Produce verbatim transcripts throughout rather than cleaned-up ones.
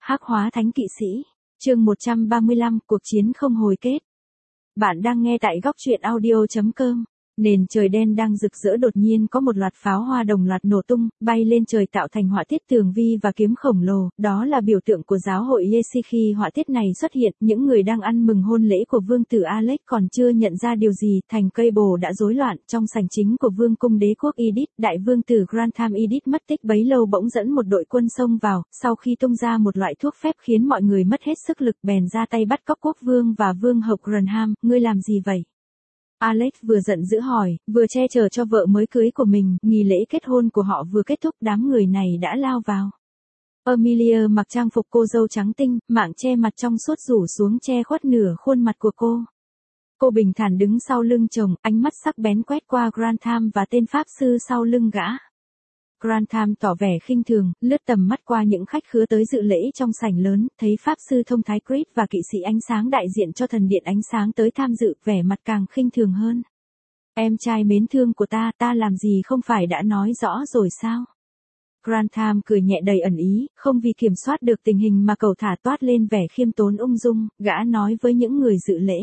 Hắc hóa thánh kỵ sĩ, chương một trăm ba mươi lăm, cuộc chiến không hồi kết. Bạn đang nghe tại góc truyện audio chấm com. Nền trời đen đang rực rỡ đột nhiên có một loạt pháo hoa đồng loạt nổ tung, bay lên trời tạo thành họa tiết tường vi và kiếm khổng lồ, đó là biểu tượng của giáo hội Giê-xi. Khi họa tiết này xuất hiện, những người đang ăn mừng hôn lễ của vương tử Alex còn chưa nhận ra điều gì, thành cây bồ đã rối loạn. Trong sảnh chính của vương cung đế quốc Idit, đại vương tử Grantham Idit mất tích bấy lâu bỗng dẫn một đội quân xông vào, sau khi tung ra một loại thuốc phép khiến mọi người mất hết sức lực, bèn ra tay bắt cóc quốc vương và vương hậu Grantham. Ngươi làm gì vậy? Alex vừa giận dữ hỏi, vừa che chở cho vợ mới cưới của mình. Nghi lễ kết hôn của họ vừa kết thúc, đám người này đã lao vào. Amelia mặc trang phục cô dâu trắng tinh, mạng che mặt trong suốt rủ xuống che khuất nửa khuôn mặt của cô. Cô bình thản đứng sau lưng chồng, ánh mắt sắc bén quét qua Grantham và tên pháp sư sau lưng gã. Grantham tỏ vẻ khinh thường, lướt tầm mắt qua những khách khứa tới dự lễ trong sảnh lớn, thấy pháp sư thông thái Creed và kỵ sĩ ánh sáng đại diện cho thần điện ánh sáng tới tham dự, vẻ mặt càng khinh thường hơn. Em trai mến thương của ta, ta làm gì không phải đã nói rõ rồi sao? Grantham cười nhẹ đầy ẩn ý, không vì kiểm soát được tình hình mà cầu thả toát lên vẻ khiêm tốn ung dung, gã nói với những người dự lễ.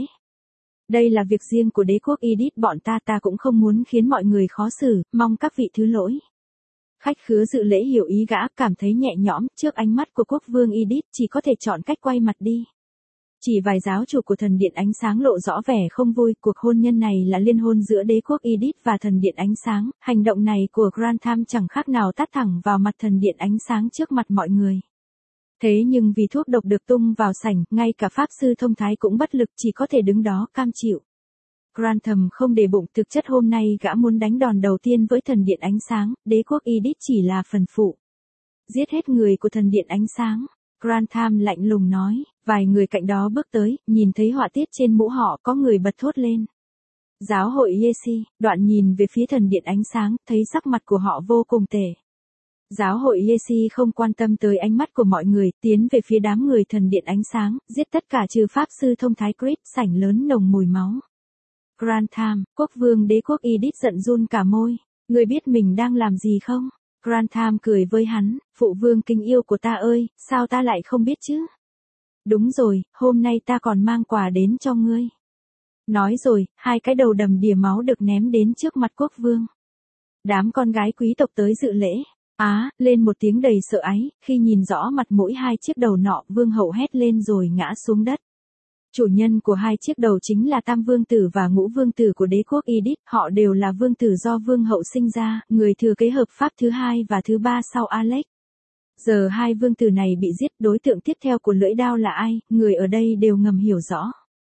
Đây là việc riêng của đế quốc Idit bọn ta, ta cũng không muốn khiến mọi người khó xử, mong các vị thứ lỗi. Khách khứa dự lễ hiểu ý gã, cảm thấy nhẹ nhõm, trước ánh mắt của quốc vương Idit, chỉ có thể chọn cách quay mặt đi. Chỉ vài giáo chủ của thần điện ánh sáng lộ rõ vẻ không vui, cuộc hôn nhân này là liên hôn giữa đế quốc Idit và thần điện ánh sáng, hành động này của Grantham chẳng khác nào tát thẳng vào mặt thần điện ánh sáng trước mặt mọi người. Thế nhưng vì thuốc độc được tung vào sảnh, ngay cả pháp sư thông thái cũng bất lực, chỉ có thể đứng đó cam chịu. Grantham không để bụng, thực chất hôm nay gã muốn đánh đòn đầu tiên với thần điện ánh sáng, đế quốc Idit chỉ là phần phụ. Giết hết người của thần điện ánh sáng, Grantham lạnh lùng nói. Vài người cạnh đó bước tới, nhìn thấy họa tiết trên mũ họ, có người bật thốt lên. Giáo hội Giê-xi. Đoạn nhìn về phía thần điện ánh sáng, thấy sắc mặt của họ vô cùng tệ. Giáo hội Giê-xi không quan tâm tới ánh mắt của mọi người, tiến về phía đám người thần điện ánh sáng, giết tất cả trừ pháp sư thông thái Creed, sảnh lớn nồng mùi máu. Grantham, quốc vương đế quốc Idit giận run cả môi. Ngươi biết mình đang làm gì không? Grantham cười với hắn, phụ vương kính yêu của ta ơi, sao ta lại không biết chứ? Đúng rồi, hôm nay ta còn mang quà đến cho ngươi. Nói rồi, hai cái đầu đầm đìa máu được ném đến trước mặt quốc vương. Đám con gái quý tộc tới dự lễ. Á, lên một tiếng đầy sợ ái, khi nhìn rõ mặt mỗi hai chiếc đầu nọ, vương hậu hét lên rồi ngã xuống đất. Chủ nhân của hai chiếc đầu chính là Tam Vương Tử và Ngũ Vương Tử của đế quốc Idit, họ đều là vương tử do vương hậu sinh ra, người thừa kế hợp pháp thứ hai và thứ ba sau Alex. Giờ hai vương tử này bị giết, đối tượng tiếp theo của lưỡi đao là ai, người ở đây đều ngầm hiểu rõ.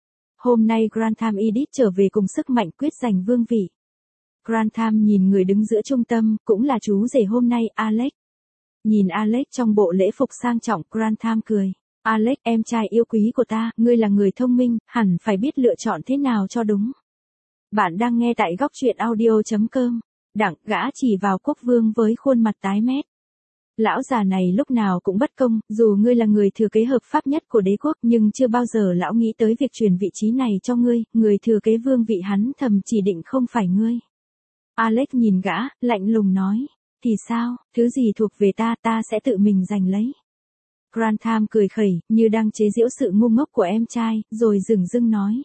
Hôm nay Grantham Idit trở về cùng sức mạnh quyết giành vương vị. Grantham nhìn người đứng giữa trung tâm, cũng là chú rể hôm nay, Alex. Nhìn Alex trong bộ lễ phục sang trọng, Grantham cười. Alex, em trai yêu quý của ta, ngươi là người thông minh, hẳn phải biết lựa chọn thế nào cho đúng. Bạn đang nghe tại góc truyện audio chấm com. Đặng, gã chỉ vào quốc vương với khuôn mặt tái mét. Lão già này lúc nào cũng bất công, dù ngươi là người thừa kế hợp pháp nhất của đế quốc, nhưng chưa bao giờ lão nghĩ tới việc truyền vị trí này cho ngươi, người thừa kế vương vị hắn thầm chỉ định không phải ngươi. Alex nhìn gã, lạnh lùng nói, thì sao, thứ gì thuộc về ta, ta sẽ tự mình giành lấy. Grantham cười khẩy, như đang chế giễu sự ngu ngốc của em trai, rồi dửng dưng nói.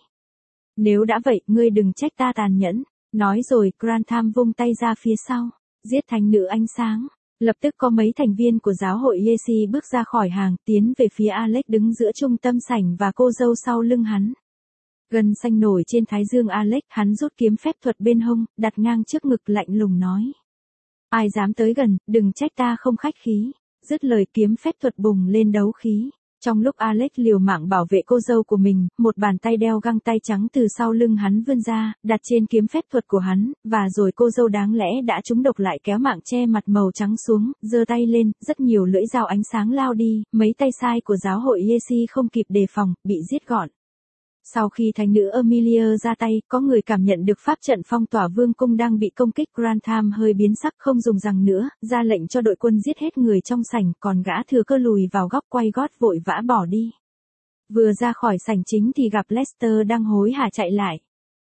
Nếu đã vậy, ngươi đừng trách ta tàn nhẫn. Nói rồi, Grantham vung tay ra phía sau, giết thánh nữ ánh sáng. Lập tức có mấy thành viên của giáo hội Giê-xi bước ra khỏi hàng, tiến về phía Alex đứng giữa trung tâm sảnh và cô dâu sau lưng hắn. Gân xanh nổi trên thái dương Alex, hắn rút kiếm phép thuật bên hông, đặt ngang trước ngực lạnh lùng nói. Ai dám tới gần, đừng trách ta không khách khí. Dứt lời kiếm phép thuật bùng lên đấu khí. Trong lúc Alex liều mạng bảo vệ cô dâu của mình, một bàn tay đeo găng tay trắng từ sau lưng hắn vươn ra, đặt trên kiếm phép thuật của hắn, và rồi cô dâu đáng lẽ đã trúng độc lại kéo mạng che mặt màu trắng xuống, giơ tay lên, rất nhiều lưỡi dao ánh sáng lao đi, mấy tay sai của giáo hội Giê-xi không kịp đề phòng, bị giết gọn. Sau khi thánh nữ Amelia ra tay, có người cảm nhận được pháp trận phong tỏa vương cung đang bị công kích. Grantham hơi biến sắc, không dùng rằng nữa, ra lệnh cho đội quân giết hết người trong sảnh, còn gã thừa cơ lùi vào góc quay gót vội vã bỏ đi. Vừa ra khỏi sảnh chính thì gặp Lester đang hối hả chạy lại.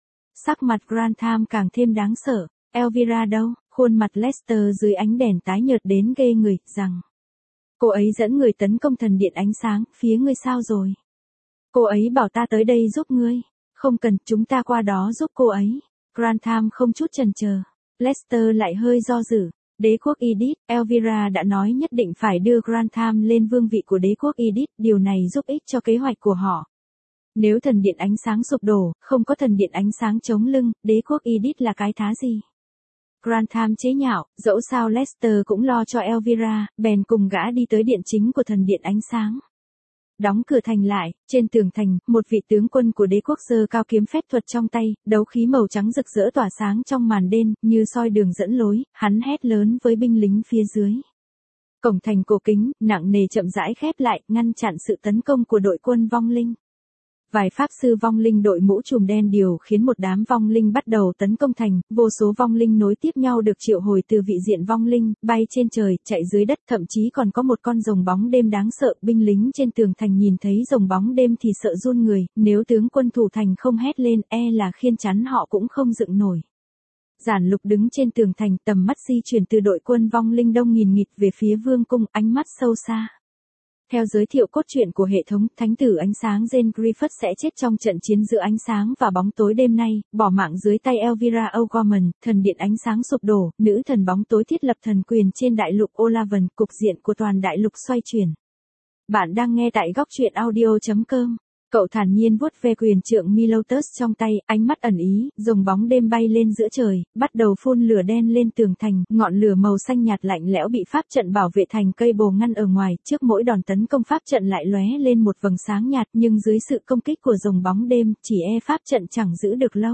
Sắc mặt Grantham càng thêm đáng sợ. Elvira đâu? Khuôn mặt Lester dưới ánh đèn tái nhợt đến ghê người, rằng. Cô ấy dẫn người tấn công thần điện ánh sáng, phía ngươi sao rồi? Cô ấy bảo ta tới đây giúp ngươi. Không cần, chúng ta qua đó giúp cô ấy. Grantham không chút chần chờ. Lester lại hơi do dự. Đế quốc Edith, Elvira đã nói nhất định phải đưa Grantham lên vương vị của đế quốc Edith, điều này giúp ích cho kế hoạch của họ. Nếu thần điện ánh sáng sụp đổ, không có thần điện ánh sáng chống lưng, đế quốc Edith là cái thá gì? Grantham chế nhạo, dẫu sao Lester cũng lo cho Elvira, bèn cùng gã đi tới điện chính của thần điện ánh sáng. Đóng cửa thành lại, trên tường thành, một vị tướng quân của đế quốc giơ cao kiếm phép thuật trong tay, đấu khí màu trắng rực rỡ tỏa sáng trong màn đêm, như soi đường dẫn lối, hắn hét lớn với binh lính phía dưới. Cổng thành cổ kính, nặng nề chậm rãi khép lại, ngăn chặn sự tấn công của đội quân vong linh. Vài pháp sư vong linh đội mũ trùm đen điều khiến một đám vong linh bắt đầu tấn công thành, vô số vong linh nối tiếp nhau được triệu hồi từ vị diện vong linh, bay trên trời, chạy dưới đất, thậm chí còn có một con rồng bóng đêm đáng sợ, binh lính trên tường thành nhìn thấy rồng bóng đêm thì sợ run người, nếu tướng quân thủ thành không hét lên, e là khiên chắn họ cũng không dựng nổi. Giản Lục đứng trên tường thành, tầm mắt di chuyển từ đội quân vong linh đông nghìn nghịt về phía vương cung, ánh mắt sâu xa. Theo giới thiệu cốt truyện của hệ thống, thánh tử ánh sáng Jane Griffith sẽ chết trong trận chiến giữa ánh sáng và bóng tối đêm nay, bỏ mạng dưới tay Elvira O'Gorman, thần điện ánh sáng sụp đổ, nữ thần bóng tối thiết lập thần quyền trên đại lục Olavan, cục diện của toàn đại lục xoay chuyển. Bạn đang nghe tại góc truyện audio chấm com. Cậu thản nhiên vuốt ve quyền trượng Milotus trong tay, ánh mắt ẩn ý, rồng bóng đêm bay lên giữa trời, bắt đầu phun lửa đen lên tường thành, ngọn lửa màu xanh nhạt lạnh lẽo bị pháp trận bảo vệ thành cây bồ ngăn ở ngoài, trước mỗi đòn tấn công pháp trận lại lóe lên một vầng sáng nhạt, nhưng dưới sự công kích của rồng bóng đêm, chỉ e pháp trận chẳng giữ được lâu.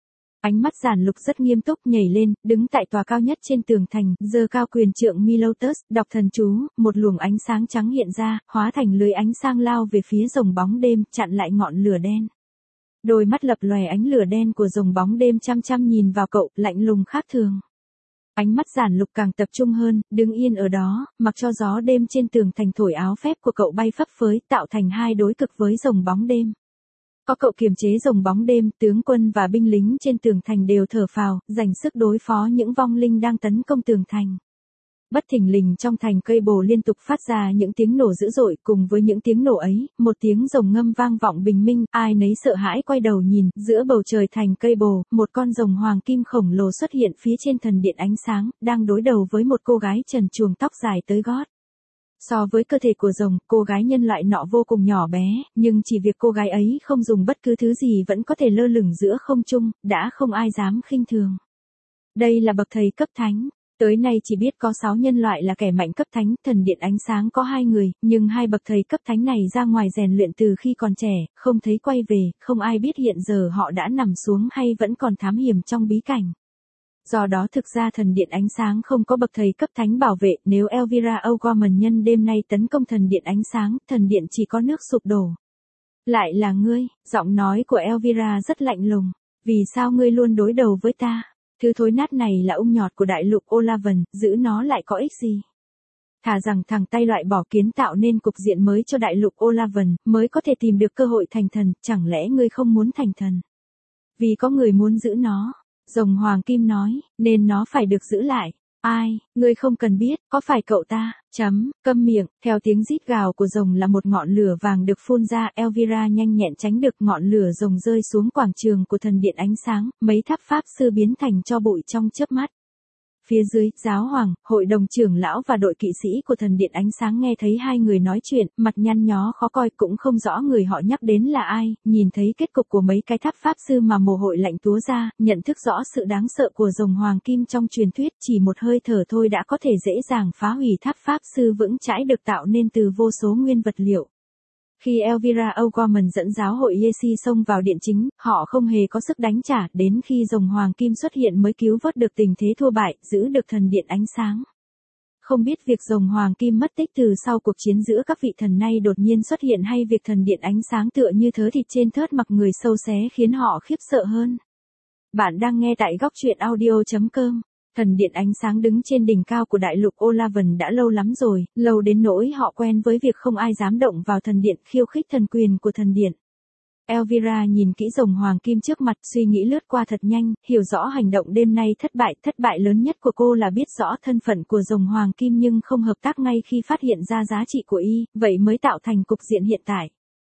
Ánh mắt Giản Lục rất nghiêm túc nhảy lên, đứng tại tòa cao nhất trên tường thành, giơ cao quyền trượng Milotus, đọc thần chú, một luồng ánh sáng trắng hiện ra, hóa thành lưới ánh sáng lao về phía rồng bóng đêm, chặn lại ngọn lửa đen. Đôi mắt lập lòe ánh lửa đen của rồng bóng đêm chăm chăm nhìn vào cậu, lạnh lùng khác thường. Ánh mắt Giản Lục càng tập trung hơn, đứng yên ở đó, mặc cho gió đêm trên tường thành thổi áo phép của cậu bay phấp phới, tạo thành hai đối cực với rồng bóng đêm. Có cậu kiềm chế rồng bóng đêm, tướng quân và binh lính trên tường thành đều thở phào, dành sức đối phó những vong linh đang tấn công tường thành. Bất thình lình trong thành cây bồ liên tục phát ra những tiếng nổ dữ dội, cùng với những tiếng nổ ấy, một tiếng rồng ngâm vang vọng bình minh, ai nấy sợ hãi quay đầu nhìn, giữa bầu trời thành cây bồ, một con rồng hoàng kim khổng lồ xuất hiện phía trên thần điện ánh sáng, đang đối đầu với một cô gái trần truồng tóc dài tới gót. So với cơ thể của rồng, cô gái nhân loại nọ vô cùng nhỏ bé, nhưng chỉ việc cô gái ấy không dùng bất cứ thứ gì vẫn có thể lơ lửng giữa không trung, đã không ai dám khinh thường. Đây là bậc thầy cấp thánh. Tới nay chỉ biết có sáu nhân loại là kẻ mạnh cấp thánh, thần điện ánh sáng có hai người, nhưng hai bậc thầy cấp thánh này ra ngoài rèn luyện từ khi còn trẻ, không thấy quay về, không ai biết hiện giờ họ đã nằm xuống hay vẫn còn thám hiểm trong bí cảnh. Do đó thực ra thần điện ánh sáng không có bậc thầy cấp thánh bảo vệ, nếu Elvira O'Gorman nhân đêm nay tấn công thần điện ánh sáng, thần điện chỉ có nước sụp đổ. Lại là ngươi, giọng nói của Elvira rất lạnh lùng, vì sao ngươi luôn đối đầu với ta? Thứ thối nát này là ung nhọt của đại lục Olavan, giữ nó lại có ích gì? Thà rằng thằng tay loại bỏ kiến tạo nên cục diện mới cho đại lục Olavan, mới có thể tìm được cơ hội thành thần, chẳng lẽ ngươi không muốn thành thần? Vì có người muốn giữ nó. Rồng hoàng kim nói, nên nó phải được giữ lại. Ai, ngươi không cần biết, có phải cậu ta, chấm, câm miệng, theo tiếng rít gào của rồng là một ngọn lửa vàng được phun ra, Elvira nhanh nhẹn tránh được ngọn lửa rồng rơi xuống quảng trường của thần điện ánh sáng, mấy tháp pháp sư biến thành tro bụi trong chớp mắt. Phía dưới, giáo hoàng, hội đồng trưởng lão và đội kỵ sĩ của thần điện ánh sáng nghe thấy hai người nói chuyện, mặt nhăn nhó khó coi, cũng không rõ người họ nhắc đến là ai, nhìn thấy kết cục của mấy cái tháp pháp sư mà mồ hôi lạnh túa ra, nhận thức rõ sự đáng sợ của rồng hoàng kim trong truyền thuyết, chỉ một hơi thở thôi đã có thể dễ dàng phá hủy tháp pháp sư vững chãi được tạo nên từ vô số nguyên vật liệu. Khi Elvira O'Gorman dẫn giáo hội Yesi xông vào điện chính, họ không hề có sức đánh trả, đến khi rồng hoàng kim xuất hiện mới cứu vớt được tình thế thua bại, giữ được thần điện ánh sáng. Không biết việc rồng hoàng kim mất tích từ sau cuộc chiến giữa các vị thần nay đột nhiên xuất hiện hay việc thần điện ánh sáng tựa như thớ thịt trên thớt mặc người sâu xé khiến họ khiếp sợ hơn. Bạn đang nghe tại góc truyện audio chấm com. Thần điện ánh sáng đứng trên đỉnh cao của đại lục Olavan đã lâu lắm rồi, lâu đến nỗi họ quen với việc không ai dám động vào thần điện, khiêu khích thần quyền của thần điện. Elvira nhìn kỹ rồng hoàng kim trước mặt, suy nghĩ lướt qua thật nhanh, hiểu rõ hành động đêm nay thất bại. Thất bại lớn nhất của cô là biết rõ thân phận của rồng hoàng kim nhưng không hợp tác ngay khi phát hiện ra giá trị của y, vậy mới tạo thành cục diện hiện tại.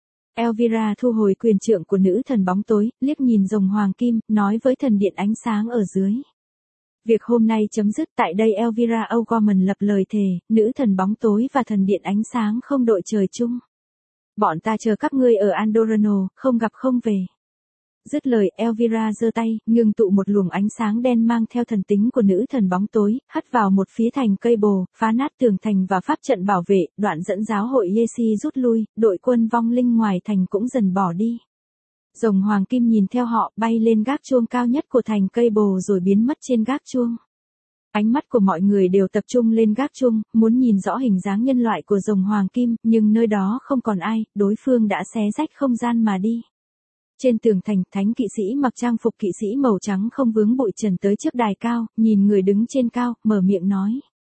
Elvira thu hồi quyền trượng của nữ thần bóng tối, liếc nhìn rồng hoàng kim, nói với thần điện ánh sáng ở dưới. Việc hôm nay chấm dứt tại đây. Elvira O'Gorman lập lời thề, nữ thần bóng tối và thần điện ánh sáng không đội trời chung. Bọn ta chờ các ngươi ở Andorrano, không gặp không về. Dứt lời, Elvira giơ tay, ngưng tụ một luồng ánh sáng đen mang theo thần tính của nữ thần bóng tối, hất vào một phía thành cây bồ, phá nát tường thành và pháp trận bảo vệ. Đoạn dẫn giáo hội Yesi rút lui, đội quân vong linh ngoài thành cũng dần bỏ đi. Rồng hoàng kim nhìn theo họ, bay lên gác chuông cao nhất của thành cây bồ rồi biến mất trên gác chuông. Ánh mắt của mọi người đều tập trung lên gác chuông, muốn nhìn rõ hình dáng nhân loại của rồng hoàng kim, nhưng nơi đó không còn ai, đối phương đã xé rách không gian mà đi. Trên tường thành, thánh kỵ sĩ mặc trang phục kỵ sĩ màu trắng không vướng bụi trần tới trước đài cao, nhìn người đứng trên cao, mở miệng nói.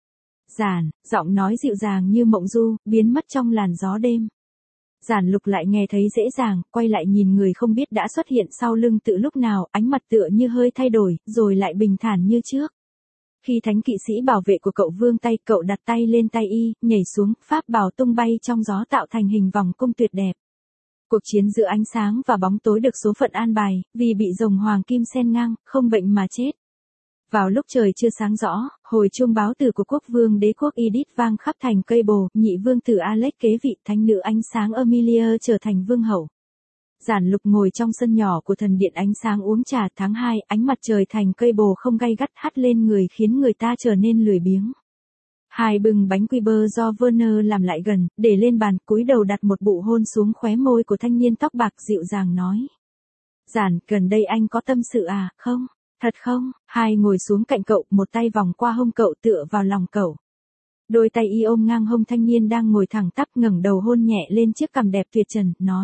Giản, giọng nói dịu dàng như mộng du, biến mất trong làn gió đêm. Giản Lục lại nghe thấy dễ dàng, quay lại nhìn người không biết đã xuất hiện sau lưng tự lúc nào, ánh mặt tựa như hơi thay đổi, rồi lại bình thản như trước. Khi thánh kỵ sĩ bảo vệ của cậu vươn tay, cậu đặt tay lên tay y, nhảy xuống, pháp bào tung bay trong gió tạo thành hình vòng cung tuyệt đẹp. Cuộc chiến giữa ánh sáng và bóng tối được số phận an bài, vì bị rồng hoàng kim xen ngang, không bệnh mà chết. Vào lúc trời chưa sáng rõ, hồi chuông báo tử của quốc vương đế quốc Edith vang khắp thành cây bồ, nhị vương tử Alex kế vị, thánh nữ ánh sáng Amelia trở thành vương hậu. Giản Lục ngồi trong sân nhỏ của thần điện ánh sáng uống trà. Tháng hai, ánh mặt trời thành cây bồ không gay gắt hắt lên người khiến người ta trở nên lười biếng. Hai bưng bánh quy bơ do Werner làm lại gần, để lên bàn, cúi đầu đặt một bụ hôn xuống khóe môi của thanh niên tóc bạc, dịu dàng nói. Giản, gần đây anh có tâm sự à, không? Thật không? Hai ngồi xuống cạnh cậu, một tay vòng qua hông cậu tựa vào lòng cậu. Đôi tay y ôm ngang hông thanh niên đang ngồi thẳng tắp, ngẩng đầu hôn nhẹ lên chiếc cằm đẹp tuyệt trần, nói.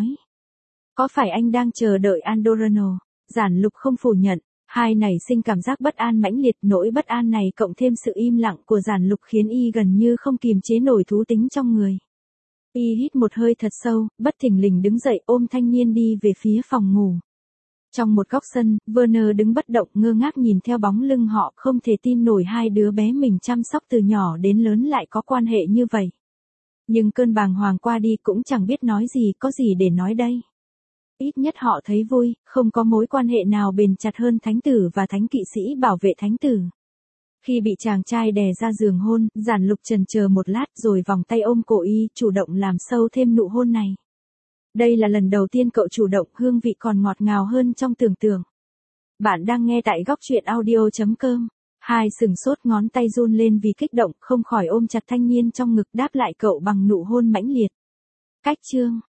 Có phải anh đang chờ đợi Andorrano? Giản Lục không phủ nhận. Hai nảy sinh cảm giác bất an mãnh liệt, nỗi bất an này cộng thêm sự im lặng của Giản Lục khiến y gần như không kiềm chế nổi thú tính trong người. Y hít một hơi thật sâu, bất thình lình đứng dậy ôm thanh niên đi về phía phòng ngủ. Trong một góc sân, Werner đứng bất động ngơ ngác nhìn theo bóng lưng họ, không thể tin nổi hai đứa bé mình chăm sóc từ nhỏ đến lớn lại có quan hệ như vậy. Nhưng cơn bàng hoàng qua đi cũng chẳng biết nói gì, có gì để nói đây. Ít nhất họ thấy vui, không có mối quan hệ nào bền chặt hơn thánh tử và thánh kỵ sĩ bảo vệ thánh tử. Khi bị chàng trai đè ra giường hôn, Giản Lục chần chờ một lát rồi vòng tay ôm cổ y, chủ động làm sâu thêm nụ hôn này. Đây là lần đầu tiên cậu chủ động, hương vị còn ngọt ngào hơn trong tưởng tượng. Bạn đang nghe tại góc truyện audio chấm com. Hai sừng sốt, ngón tay run lên vì kích động, không khỏi ôm chặt thanh niên trong ngực, đáp lại cậu bằng nụ hôn mãnh liệt. Cách chương